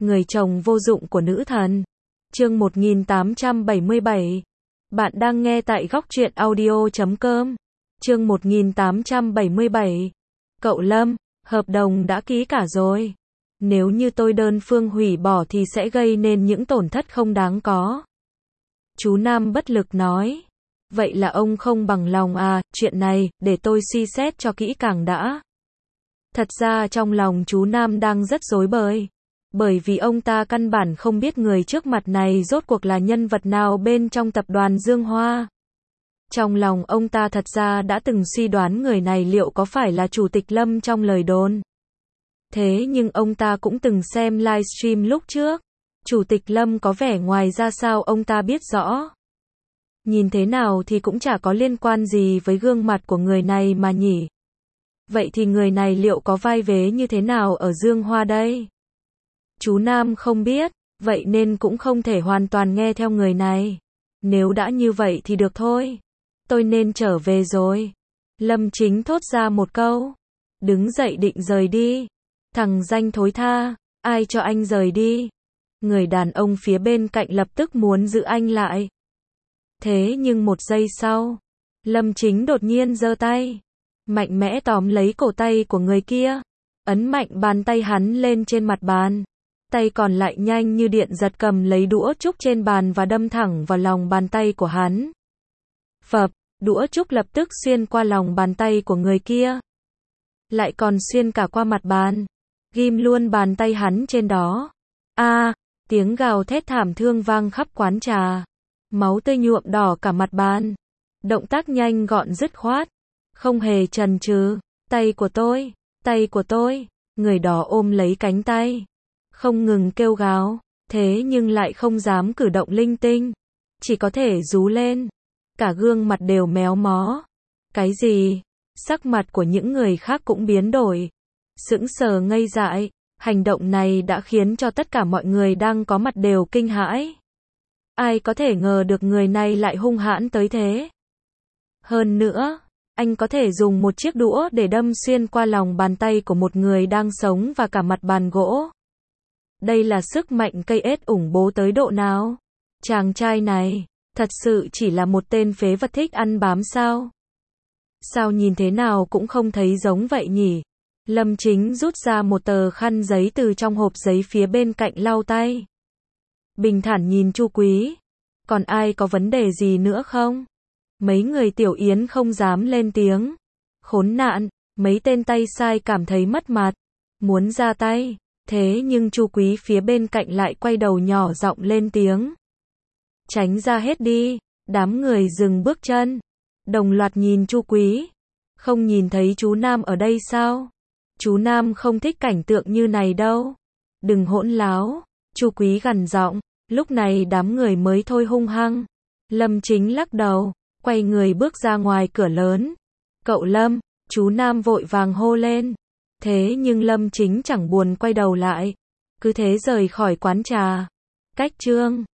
Người chồng vô dụng của nữ thần. Chương 1877. Bạn đang nghe tại Góc Truyện Audio.com. Chương 1877. Cậu Lâm, hợp đồng đã ký cả rồi. Nếu như tôi đơn phương hủy bỏ thì sẽ gây nên những tổn thất không đáng có. Chú Nam bất lực nói. Vậy là ông không bằng lòng à, chuyện này, để tôi suy xét cho kỹ càng đã. Thật ra trong lòng chú Nam đang rất rối bời. Bởi vì ông ta căn bản không biết người trước mặt này rốt cuộc là nhân vật nào bên trong tập đoàn Dương Hoa. Trong lòng ông ta thật ra đã từng suy đoán người này liệu có phải là Chủ tịch Lâm trong lời đồn. Thế nhưng ông ta cũng từng xem livestream lúc trước. Chủ tịch Lâm có vẻ ngoài ra sao ông ta biết rõ. Nhìn thế nào thì cũng chả có liên quan gì với gương mặt của người này mà nhỉ. Vậy thì người này liệu có vai vế như thế nào ở Dương Hoa đây? Chú Nam không biết, vậy nên cũng không thể hoàn toàn nghe theo người này. Nếu đã như vậy thì được thôi. Tôi nên trở về rồi. Lâm Chính thốt ra một câu. Đứng dậy định rời đi. Thằng danh thối tha, ai cho anh rời đi? Người đàn ông phía bên cạnh lập tức muốn giữ anh lại. Thế nhưng một giây sau, Lâm Chính đột nhiên giơ tay, mạnh mẽ tóm lấy cổ tay của người kia, ấn mạnh bàn tay hắn lên trên mặt bàn. Tay còn lại nhanh như điện giật cầm lấy đũa trúc trên bàn và đâm thẳng vào lòng bàn tay của hắn. Phập, đũa trúc lập tức xuyên qua lòng bàn tay của người kia. Lại còn xuyên cả qua mặt bàn, ghim luôn bàn tay hắn trên đó. Tiếng gào thét thảm thương vang khắp quán trà. Máu tươi nhuộm đỏ cả mặt bàn. Động tác nhanh gọn dứt khoát, không hề chần chừ. Tay của tôi. Người đó ôm lấy cánh tay, không ngừng kêu gào, thế nhưng lại không dám cử động linh tinh, chỉ có thể rú lên. Cả gương mặt đều méo mó. Cái gì? Sắc mặt của những người khác cũng biến đổi, sững sờ ngây dại. Hành động này đã khiến cho tất cả mọi người đang có mặt đều kinh hãi. Ai có thể ngờ được người này lại hung hãn tới thế? Hơn nữa, anh có thể dùng một chiếc đũa để đâm xuyên qua lòng bàn tay của một người đang sống và cả mặt bàn gỗ. Đây là sức mạnh cây ết ủng bố tới độ nào? Chàng trai này, thật sự chỉ là một tên phế vật thích ăn bám sao? Sao nhìn thế nào cũng không thấy giống vậy nhỉ? Lâm Chính rút ra một tờ khăn giấy từ trong hộp giấy phía bên cạnh lau tay. Bình thản nhìn Chu Quý. Còn ai có vấn đề gì nữa không? Mấy người Tiểu Yến không dám lên tiếng. Khốn nạn, mấy tên tay sai cảm thấy mất mặt, muốn ra tay. Thế nhưng Chu Quý phía bên cạnh lại quay đầu nhỏ giọng lên tiếng. Tránh ra hết đi. Đám người dừng bước chân, đồng loạt nhìn Chu Quý. Không nhìn thấy chú Nam ở đây sao? Chú Nam không thích cảnh tượng như này đâu. Đừng hỗn láo. Chu Quý gằn giọng. Lúc này đám người mới thôi hung hăng. Lâm Chính lắc đầu, quay người bước ra ngoài cửa lớn. Cậu Lâm, chú Nam vội vàng hô lên. Thế nhưng Lâm Chính chẳng buồn quay đầu lại, cứ thế rời khỏi quán trà. Cách chương